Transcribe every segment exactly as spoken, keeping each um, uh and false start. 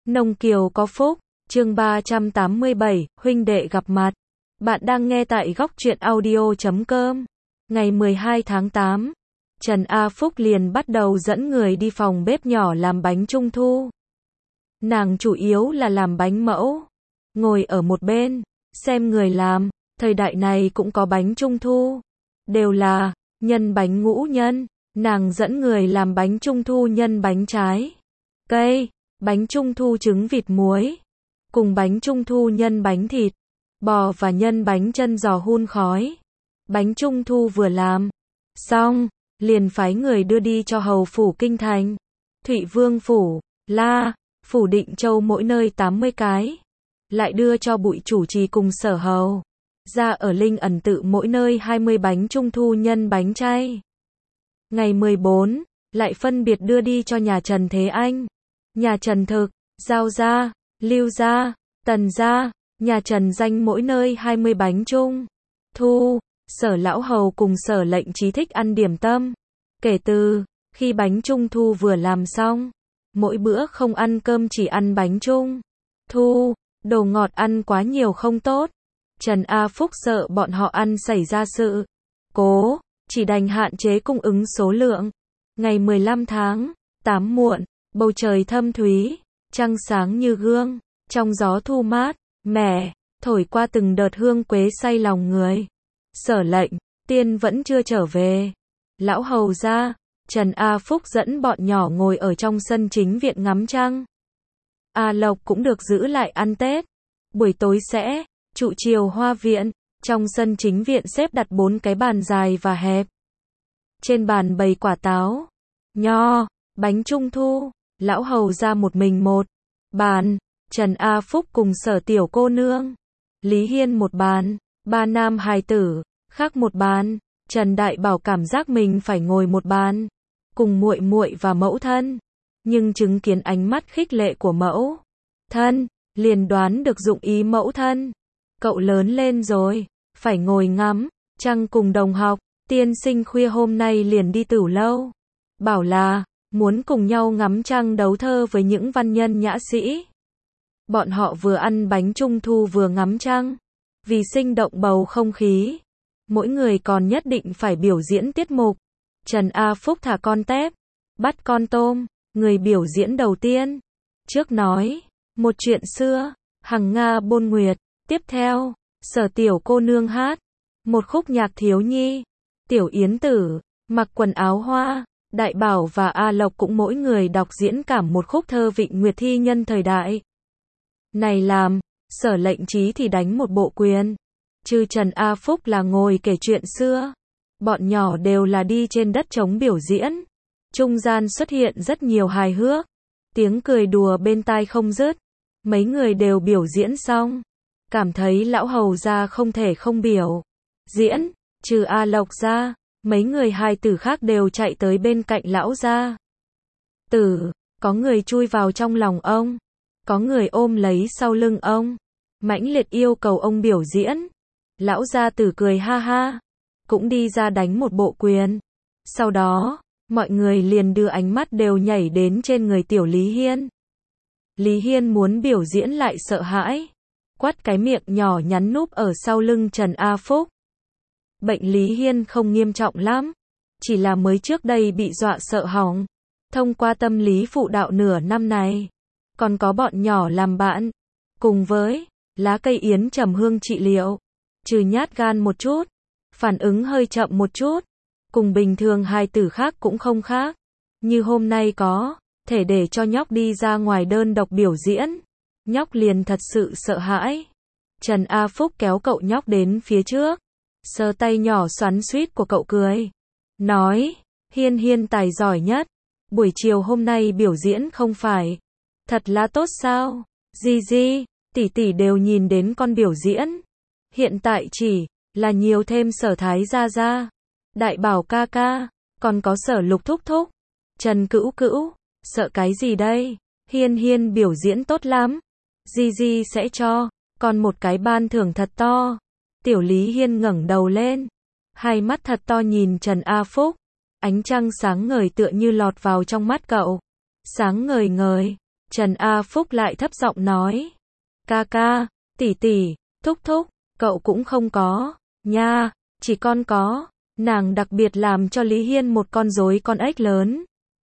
Nông Kiều có phúc, chương ba trăm tám mươi bảy, huynh đệ gặp mặt. Bạn đang nghe tại góc truyện audio chấm com. Ngày mười hai tháng tám, Trần A Phúc liền bắt đầu dẫn người đi phòng bếp nhỏ làm bánh trung thu. Nàng chủ yếu là làm bánh mẫu, ngồi ở một bên, xem người làm. Thời đại này cũng có bánh trung thu, đều là nhân bánh ngũ nhân. Nàng dẫn người làm bánh trung thu nhân bánh trái cây, bánh trung thu trứng vịt muối, cùng bánh trung thu nhân bánh thịt bò và nhân bánh chân giò hun khói. Bánh trung thu vừa làm xong, liền phái người đưa đi cho hầu phủ kinh thành, Thụy Vương phủ, La phủ Định Châu mỗi nơi tám mươi cái, lại đưa cho Bụi chủ trì cùng Sở hầu ra ở Linh Ẩn tự mỗi nơi hai mươi bánh trung thu nhân bánh chay. Ngày mười bốn, lại phân biệt đưa đi cho nhà Trần Thế Anh, nhà Trần Thực, Giao gia, Lưu gia, Tần gia, nhà Trần Danh mỗi nơi hai mươi bánh trung thu. Sở lão hầu cùng Sở lệnh trí thích ăn điểm tâm. Kể từ khi bánh trung thu vừa làm xong, mỗi bữa không ăn cơm, chỉ ăn bánh trung thu. Đồ ngọt ăn quá nhiều không tốt. Trần A Phúc sợ bọn họ ăn xảy ra sự cố, chỉ đành hạn chế cung ứng số lượng. Ngày mười lăm tháng tám muộn, bầu trời thâm thúy, trăng sáng như gương, trong gió thu mát mẻ thổi qua từng đợt hương quế say lòng người. Sở lệnh tiên vẫn chưa trở về. Lão hầu ra, Trần A Phúc dẫn bọn nhỏ ngồi ở trong sân chính viện ngắm trăng. A Lộc cũng được giữ lại ăn Tết. Buổi tối sẽ trụ chiều hoa viện. Trong sân chính viện xếp đặt bốn cái bàn dài và hẹp. Trên bàn bày quả táo, nho, bánh trung thu. Lão hầu ra một mình một bàn, Trần A Phúc cùng Sở tiểu cô nương, Lý Hiên một bàn, ba nam hài tử khác một bàn. Trần Đại Bảo cảm giác mình phải ngồi một bàn cùng muội muội và mẫu thân, nhưng chứng kiến ánh mắt khích lệ của mẫu thân, liền đoán được dụng ý mẫu thân. Cậu lớn lên rồi, phải ngồi ngắm trăng cùng đồng học. Tiên sinh khuya hôm nay liền đi Tửu lâu, bảo là muốn cùng nhau ngắm trăng đấu thơ với những văn nhân nhã sĩ. Bọn họ vừa ăn bánh trung thu vừa ngắm trăng, vì sinh động bầu không khí, mỗi người còn nhất định phải biểu diễn tiết mục. Trần A Phúc thả con tép, bắt con tôm. Người biểu diễn đầu tiên trước nói một chuyện xưa, Hằng Nga Bôn Nguyệt. Tiếp theo, Sở tiểu cô nương hát một khúc nhạc thiếu nhi. Tiểu Yến Tử mặc quần áo hoa. Đại Bảo và A Lộc cũng mỗi người đọc diễn cảm một khúc thơ Vịnh Nguyệt thi nhân thời đại này làm. Sở lệnh trí thì đánh một bộ quyền. Trừ Trần A Phúc là ngồi kể chuyện xưa, bọn nhỏ đều là đi trên đất trống biểu diễn. Trung gian xuất hiện rất nhiều hài hước, tiếng cười đùa bên tai không dứt. Mấy người đều biểu diễn xong, cảm thấy lão hầu ra không thể không biểu diễn. Trừ A Lộc ra, mấy người hài tử khác đều chạy tới bên cạnh lão gia tử. Có người chui vào trong lòng ông, có người ôm lấy sau lưng ông, mãnh liệt yêu cầu ông biểu diễn. Lão gia tử cười ha ha, cũng đi ra đánh một bộ quyền. Sau đó, mọi người liền đưa ánh mắt đều nhảy đến trên người tiểu Lý Hiên. Lý Hiên muốn biểu diễn lại sợ hãi, quắt cái miệng nhỏ nhắn núp ở sau lưng Trần A Phúc. Bệnh Lý Hiên không nghiêm trọng lắm, chỉ là mới trước đây bị dọa sợ hỏng. Thông qua tâm lý phụ đạo nửa năm này, còn có bọn nhỏ làm bạn, cùng với lá cây yến trầm hương trị liệu, trừ nhát gan một chút, phản ứng hơi chậm một chút, cùng bình thường hài tử khác cũng không khác. Như hôm nay có thể để cho nhóc đi ra ngoài đơn độc biểu diễn, nhóc liền thật sự sợ hãi. Trần A Phúc kéo cậu nhóc đến phía trước, sờ tay nhỏ xoắn xuýt của cậu cười, nói, Hiên Hiên tài giỏi nhất, buổi chiều hôm nay biểu diễn không phải thật là tốt sao? Di Di, tỷ tỷ đều nhìn đến con biểu diễn, hiện tại chỉ là nhiều thêm Sở thái gia gia, Đại Bảo ca ca, còn có Sở lục thúc thúc, Trần cữu cữu. Sợ cái gì đây? Hiên Hiên biểu diễn tốt lắm, Di Di sẽ cho con một cái ban thưởng thật to. Tiểu Lý Hiên ngẩng đầu lên, hai mắt thật to nhìn Trần A Phúc. Ánh trăng sáng ngời tựa như lọt vào trong mắt cậu, sáng ngời ngời, Trần A Phúc lại thấp giọng nói. Ca ca, tỷ tỷ, thúc thúc, cậu cũng không có, nha, chỉ con có. Nàng đặc biệt làm cho Lý Hiên một con rối con ếch lớn.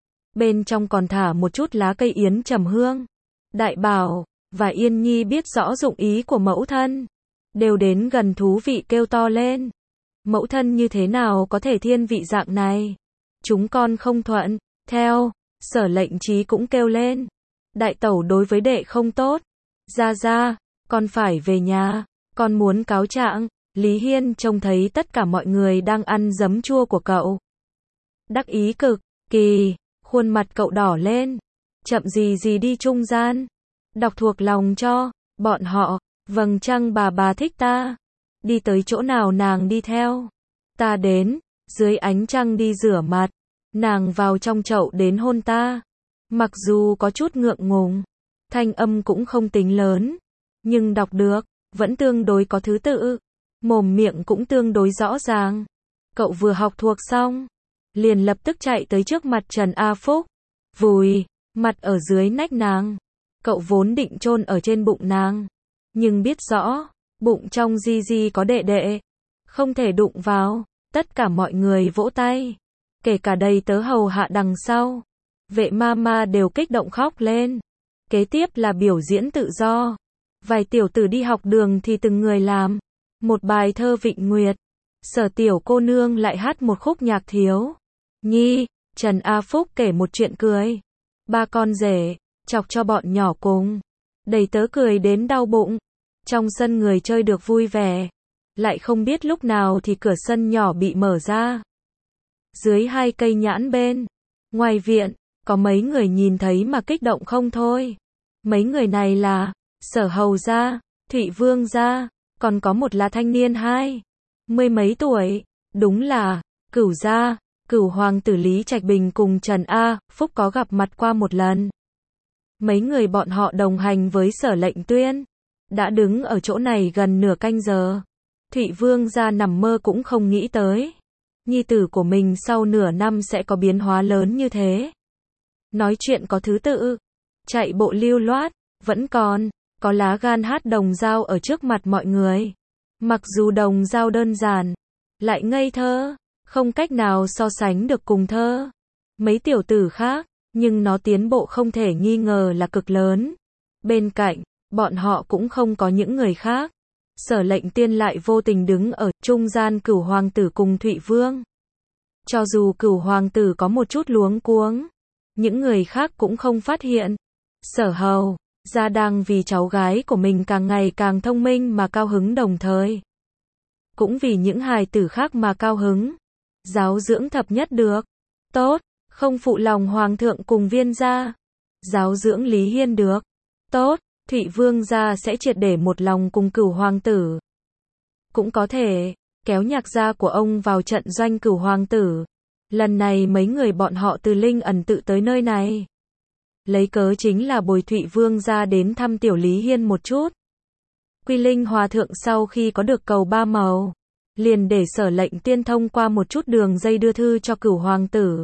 Bên trong còn thả một chút lá cây yến trầm hương. Đại Bảo và Yên Nhi biết rõ dụng ý của mẫu thân, đều đến gần thú vị kêu to lên. Mẫu thân như thế nào có thể thiên vị dạng này? Chúng con không thuận, theo. Sở Lệnh Trí cũng kêu lên. Đại tẩu đối với đệ không tốt. Ra ra, con phải về nhà, con muốn cáo trạng. Lý Hiên trông thấy tất cả mọi người đang ăn giấm chua của cậu. Đắc ý cực kỳ, khuôn mặt cậu đỏ lên. Chậm gì gì đi trung gian. Đọc thuộc lòng cho bọn họ. Vầng trăng bà bà thích ta. Đi tới chỗ nào nàng đi theo. Ta đến, dưới ánh trăng đi rửa mặt. Nàng vào trong chậu đến hôn ta. Mặc dù có chút ngượng ngùng, thanh âm cũng không tính lớn, nhưng đọc được, vẫn tương đối có thứ tự. Mồm miệng cũng tương đối rõ ràng. Cậu vừa học thuộc xong, liền lập tức chạy tới trước mặt Trần A Phúc. Vùi mặt ở dưới nách nàng. Cậu vốn định chôn ở trên bụng nàng, nhưng biết rõ, bụng trong di di có đệ đệ, không thể đụng vào. Tất cả mọi người vỗ tay, kể cả đầy tớ hầu hạ đằng sau. Vệ ma ma đều kích động khóc lên. Kế tiếp là biểu diễn tự do. Vài tiểu tử đi học đường thì từng người làm một bài thơ Vịnh Nguyệt. Sở tiểu cô nương lại hát một khúc nhạc thiếu nhi. Trần A Phúc kể một chuyện cười. Ba con rể, chọc cho bọn nhỏ cùng. Đầy tớ cười đến đau bụng. Trong sân người chơi được vui vẻ. Lại không biết lúc nào thì cửa sân nhỏ bị mở ra. Dưới hai cây nhãn bên, ngoài viện, có mấy người nhìn thấy mà kích động không thôi. Mấy người này là Sở Hầu gia, Thụy Vương gia, còn có một là thanh niên hai mươi mấy tuổi, đúng là Cửu gia. Cửu hoàng tử Lý Trạch Bình cùng Trần A Phúc có gặp mặt qua một lần. Mấy người bọn họ đồng hành với Sở Lệnh Tuyên, đã đứng ở chỗ này gần nửa canh giờ. Thụy Vương gia nằm mơ cũng không nghĩ tới, nhi tử của mình sau nửa năm sẽ có biến hóa lớn như thế. Nói chuyện có thứ tự, chạy bộ lưu loát, vẫn còn có lá gan hát đồng dao ở trước mặt mọi người. Mặc dù đồng dao đơn giản, lại ngây thơ, không cách nào so sánh được cùng thơ mấy tiểu tử khác, nhưng nó tiến bộ không thể nghi ngờ là cực lớn. Bên cạnh, bọn họ cũng không có những người khác. Sở Lệnh Tiên lại vô tình đứng ở trung gian Cửu hoàng tử cùng Thụy Vương. Cho dù Cửu hoàng tử có một chút luống cuống, những người khác cũng không phát hiện. Sở Hầu gia đang vì cháu gái của mình càng ngày càng thông minh mà cao hứng, đồng thời cũng vì những hài tử khác mà cao hứng. Giáo dưỡng thập nhất được tốt, không phụ lòng hoàng thượng cùng Viên gia. Giáo dưỡng Lý Hiên được tốt, Thụy Vương gia sẽ triệt để một lòng cùng Cửu hoàng tử. Cũng có thể kéo Nhạc gia của ông vào trận doanh Cửu hoàng tử. Lần này mấy người bọn họ từ Linh Ẩn tự tới nơi này, lấy cớ chính là bồi Thụy Vương gia đến thăm tiểu Lý Hiên một chút. Quy Linh hòa thượng sau khi có được cầu ba màu, liền để Sở Lệnh Tiên thông qua một chút đường dây đưa thư cho Cửu hoàng tử,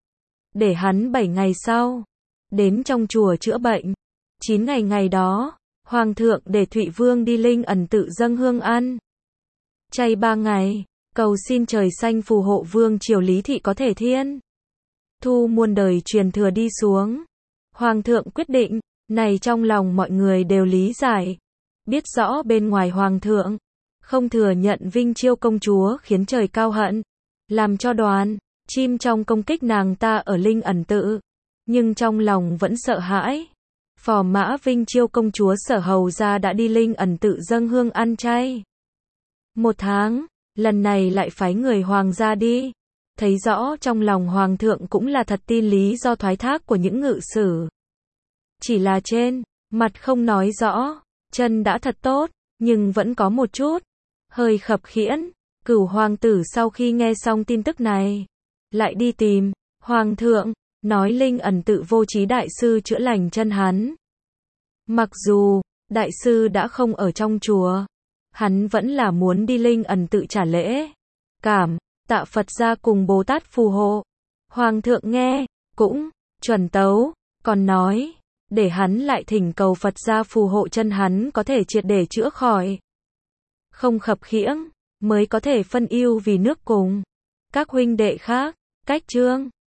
để hắn bảy ngày sau đến trong chùa chữa bệnh. Chín ngày ngày đó, hoàng thượng để Thụy Vương đi Linh Ẩn tự dâng hương ăn chay ba ngày, cầu xin trời xanh phù hộ vương triều Lý thị có thể thiên thu muôn đời truyền thừa đi xuống. Hoàng thượng quyết định này trong lòng mọi người đều lý giải, biết rõ bên ngoài hoàng thượng không thừa nhận Vinh Chiêu công chúa khiến trời cao hận, làm cho đoàn chim trong công kích nàng ta ở Linh Ẩn tự, nhưng trong lòng vẫn sợ hãi. Phò mã Vinh Chiêu công chúa Sở Hầu gia đã đi Linh Ẩn tự dâng hương ăn chay một tháng, lần này lại phái người hoàng gia đi. Thấy rõ trong lòng hoàng thượng cũng là thật tin lý do thoái thác của những ngự sử. Chỉ là trên mặt không nói rõ, chân đã thật tốt, nhưng vẫn có một chút hơi khập khiễng. Cửu hoàng tử sau khi nghe xong tin tức này, lại đi tìm hoàng thượng, nói Linh Ẩn tự vô trí đại sư chữa lành chân hắn. Mặc dù đại sư đã không ở trong chùa, hắn vẫn là muốn đi Linh Ẩn tự trả lễ cảm tạ Phật gia cùng Bồ Tát phù hộ. Hoàng thượng nghe cũng chuẩn tấu, còn nói để hắn lại thỉnh cầu Phật gia phù hộ chân hắn có thể triệt để chữa khỏi. Không khập khiễng, mới có thể phân ưu vì nước cùng. Các huynh đệ khác, cách chương